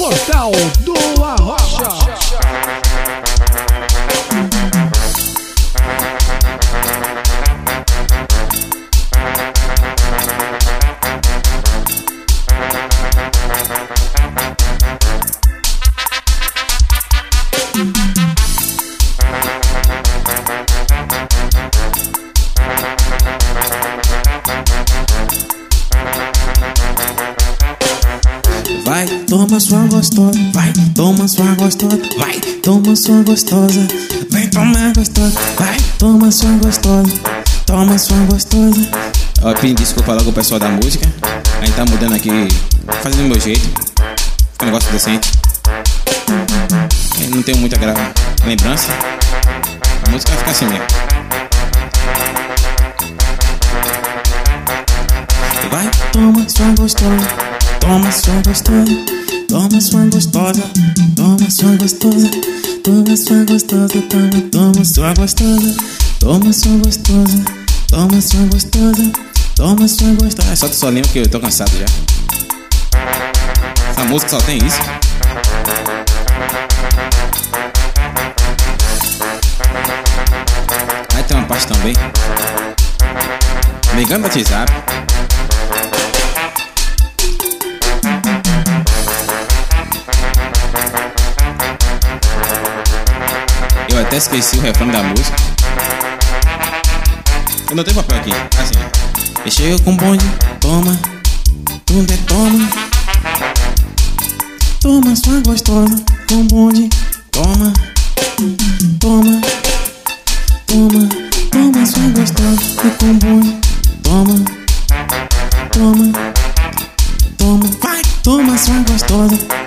Portal do Arrocha. Vai, toma sua gostosa, vai, toma sua gostosa, vai, toma sua gostosa, vem tomar gostosa, vai, toma sua gostosa, toma sua gostosa. Eu pedi desculpa logo o pessoal da música. A gente tá mudando aqui, fazendo do meu jeito. Fica um negócio decente. Eu não tenho muita lembrança. A música vai ficar assim mesmo. Vai, toma sua gostosa, toma sua gostosa, toma sua gostosa, toma sua gostosa, toma sua gostosa, toma sua gostosa, toma sua gostosa, toma sua gostosa, toma sua gostosa. Solta o solinho que eu tô cansado já. Essa música só tem isso. Aí tem uma parte também. Me engano, WhatsApp. Eu até esqueci o refrão da música. Eu não tenho papel aqui, assim. Eu chego com bonde, toma, tudo é toma. Toma sua gostosa, com bonde, toma, toma, toma, toma sua gostosa, e com bonde, toma, toma, toma, vai, toma sua gostosa.